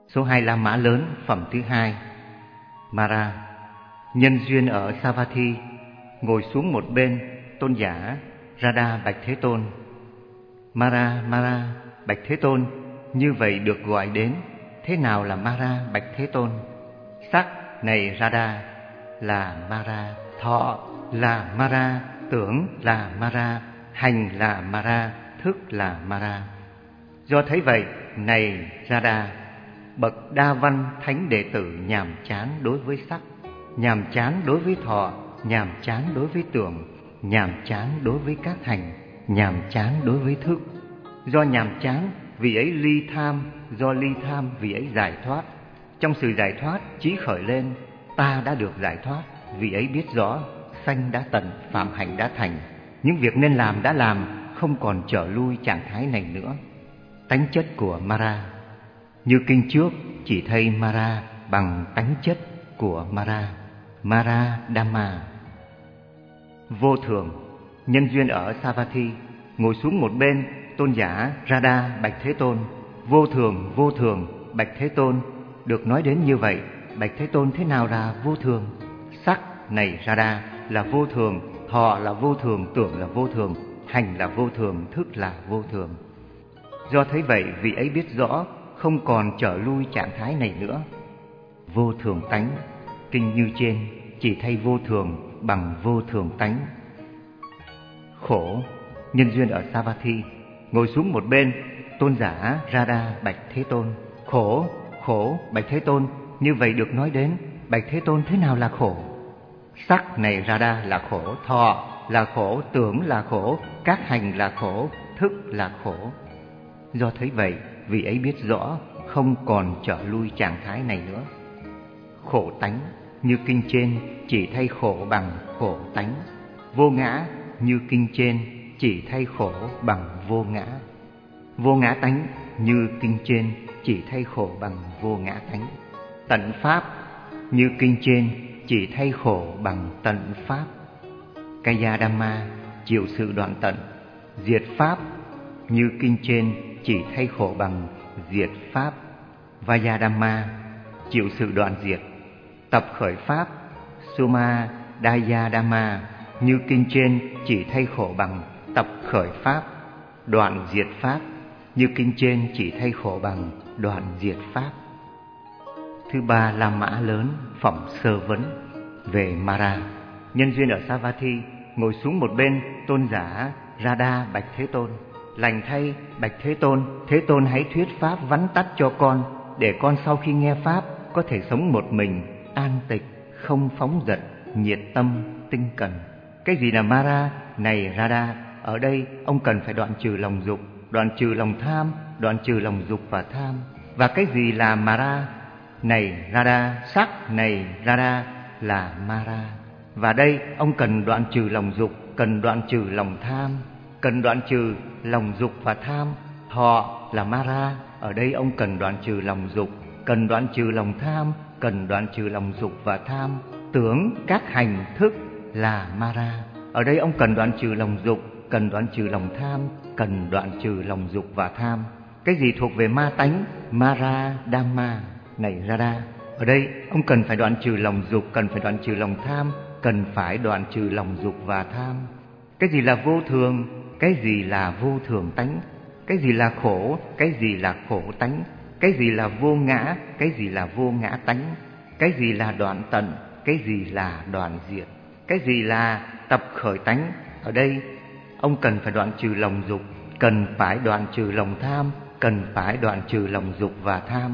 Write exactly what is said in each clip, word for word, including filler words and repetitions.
Số hai La Mã lớn, phẩm thứ hai. Mara. Nhân duyên ở Savatthi, ngồi xuống một bên, tôn giả Radha bạch Thế Tôn. Mara, Mara, bạch Thế Tôn, như vậy được gọi đến. Thế nào là Mara, bạch Thế Tôn? Sắc này Radha là Mara, thọ là Mara, tưởng là Mara, hành là Mara, thức là Mara. Do thấy vậy, này Radha, bậc đa văn thánh đệ tử nhàm chán đối với sắc, nhàm chán đối với thọ, nhàm chán đối với tưởng, nhàm chán đối với các hành, nhàm chán đối với thức. Do nhàm chán, vì ấy ly tham, do ly tham, vì ấy giải thoát. Trong sự giải thoát, chí khởi lên, ta đã được giải thoát, vì ấy biết rõ, sanh đã tận, phạm hạnh đã thành. Những việc nên làm đã làm, không còn trở lui trạng thái này nữa. Tánh chất của Mara. Như kinh trước, chỉ thay Mara bằng tánh chất của Mara. Mara Dhamma. Vô thường. Nhân duyên ở Savatthi, ngồi xuống một bên, tôn giả Radha bạch Thế Tôn. Vô thường, vô thường, bạch Thế Tôn. Được nói đến như vậy, bạch Thế Tôn, thế nào là vô thường? Sắc này Radha là vô thường, thọ là vô thường, tưởng là vô thường, hành là vô thường, thức là vô thường. Do thấy vậy, vị ấy biết rõ, không còn trở lui trạng thái này nữa. Vô thường tánh. Kinh như trên, chỉ thay vô thường bằng vô thường tánh. Khổ. Nhân duyên ở Savatthi, ngồi xuống một bên, tôn giả Radha bạch Thế Tôn. Khổ, khổ, bạch Thế Tôn, như vậy được nói đến. Bạch Thế Tôn, thế nào là khổ? Sắc này Radha là khổ, thọ là khổ, tưởng là khổ, các hành là khổ, thức là khổ. Do thấy vậy, vị ấy biết rõ, không còn trở lui trạng thái này nữa. Khổ tánh. Như kinh trên, chỉ thay khổ bằng khổ tánh. Vô ngã. Như kinh trên, chỉ thay khổ bằng vô ngã. Vô ngã tánh. Như kinh trên, chỉ thay khổ bằng vô ngã tánh. Tận pháp. Như kinh trên, chỉ thay khổ bằng tận pháp. Kaya Dhamma. Chịu sự đoạn tận. Diệt pháp. Như kinh trên, chỉ thay khổ bằng diệt pháp. Vaya Dhamma. Chịu sự đoạn diệt. Tập khởi pháp. Suma Daya Dhamma. Như kinh trên, chỉ thay khổ bằng tập khởi pháp. Đoạn diệt pháp. Như kinh trên, chỉ thay khổ bằng đoạn diệt pháp. Thứ ba La Mã lớn, phẩm sơ vấn. Về Mara. Nhân duyên ở Savatthi, ngồi xuống một bên, tôn giả Radha bạch Thế Tôn. Lành thay, bạch Thế Tôn, Thế Tôn hãy thuyết pháp vắn tắt cho con, để con sau khi nghe pháp có thể sống một mình, an tịch, không phóng dật, nhiệt tâm, tinh cần. Cái gì là Mara? Này Radha, ở đây ông cần phải đoạn trừ lòng dục, đoạn trừ lòng tham, đoạn trừ lòng dục và tham. Và cái gì là Mara? Này Radha, sắc này Radha là Mara. Và đây ông cần đoạn trừ lòng dục, cần đoạn trừ lòng tham, cần đoạn trừ lòng dục và tham. Thọ là Mara, ở đây ông cần đoạn trừ lòng dục, cần đoạn trừ lòng tham, cần đoạn trừ lòng dục và tham. Tưởng, các hành, thức là Mara, ở đây ông cần đoạn trừ lòng dục, cần đoạn trừ lòng tham, cần đoạn trừ lòng dục và tham. Cái gì thuộc về ma tánh? Mara Dhamma. Này Radha, ở đây ông cần phải đoạn trừ lòng dục, cần phải đoạn trừ lòng tham, cần phải đoạn trừ lòng dục và tham. Cái gì là vô thường? Cái gì là vô thường tánh? Cái gì là khổ? Cái gì là khổ tánh? Cái gì là vô ngã? Cái gì là vô ngã tánh? Cái gì là đoạn tận? Cái gì là đoạn diệt? Cái gì là tập khởi tánh? Ở đây ông cần phải đoạn trừ lòng dục, cần phải đoạn trừ lòng tham, cần phải đoạn trừ lòng dục và tham.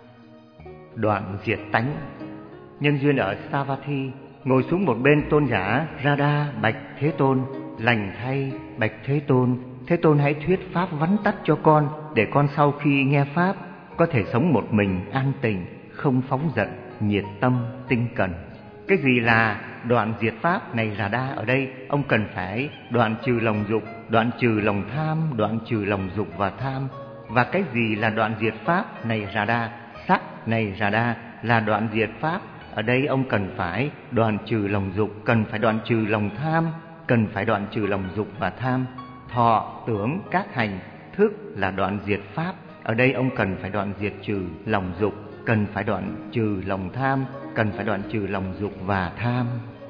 Đoạn diệt tánh. Nhân duyên ở Savatthi, ngồi xuống một bên, tôn giả Radha bạch Thế Tôn. Lành thay, bạch Thế Tôn, Thế Tôn hãy thuyết pháp vắn tắt cho con, để con sau khi nghe pháp có thể sống một mình, an tình, không phóng dật, nhiệt tâm, tinh cần. Cái gì là đoạn diệt pháp? Này Radha, ở đây ông cần phải đoạn trừ lòng dục, đoạn trừ lòng tham, đoạn trừ lòng dục và tham. Và cái gì là đoạn diệt pháp? Này Radha, sắc này Radha là đoạn diệt pháp. Ở đây ông cần phải đoạn trừ lòng dục, cần phải đoạn trừ lòng tham, cần phải đoạn trừ lòng dục và tham. Thọ, tưởng, các hành, thức là đoạn diệt pháp. Ở đây ông cần phải đoạn diệt trừ lòng dục, cần phải đoạn trừ lòng tham, cần phải đoạn trừ lòng dục và tham.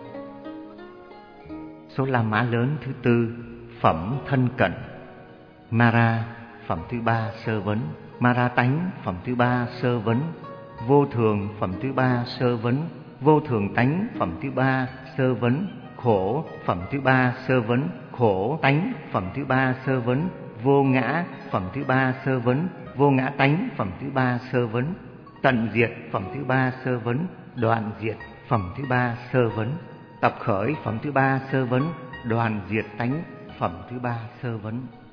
Số La Mã lớn thứ tư, phẩm thân cận. Mara, phẩm thứ ba, sơ vấn. Mara tánh, phẩm thứ ba, sơ vấn. Vô thường, phẩm thứ ba, sơ vấn. Vô thường tánh, phẩm thứ ba, sơ vấn. Khổ, phẩm thứ ba, sơ vấn. Khổ tánh, phẩm thứ ba, sơ vấn. Vô ngã, phẩm thứ ba, sơ vấn. Vô ngã tánh, phẩm thứ ba, sơ vấn. Tận diệt, phẩm thứ ba, sơ vấn. Đoạn diệt, phẩm thứ ba, sơ vấn. Tập khởi, phẩm thứ ba, sơ vấn. Đoàn diệt tánh, phẩm thứ ba, sơ vấn.